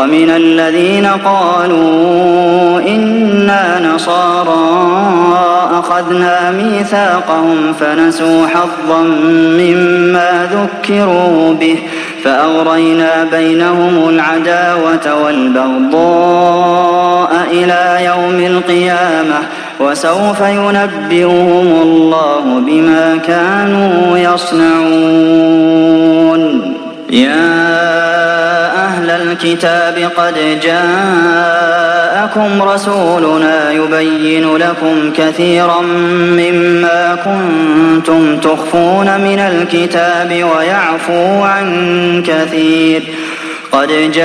ومن الذين قالوا إنا نصارى أخذنا ميثاقهم فنسوا حظا مما ذكروا به فأغرينا بينهم العداوة والبغضاء إلى يوم القيامة وسوف ينبئهم الله بما كانوا يصنعون. يا أهل الكتاب قد جاءكم رسولنا يبين لكم كثيرا مما كنتم تخفون من الكتاب ويعفو عن كثير. قد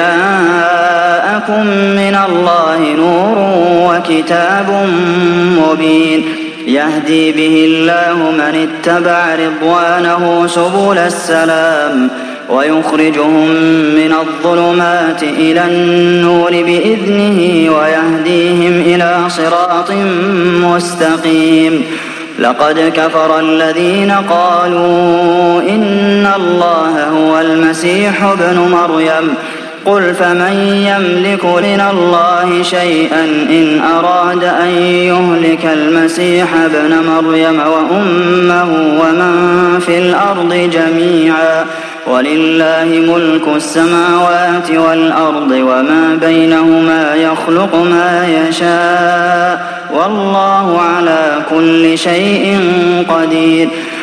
جاءكم من الله نور وكتاب مبين يهدي به الله من اتبع رضوانه سبل السلام ويخرجهم من الظلمات إلى النور بإذنه ويهديهم إلى صراط مستقيم. لقد كفر الذين قالوا إن الله هو المسيح ابن مريم قل فمن يملك من الله شيئا إن أراد أن يهلك المسيح ابن مريم وأمه ومن في الأرض جميعا ولله ملك السماوات والأرض وما بينهما يخلق ما يشاء والله على كل شيء قدير.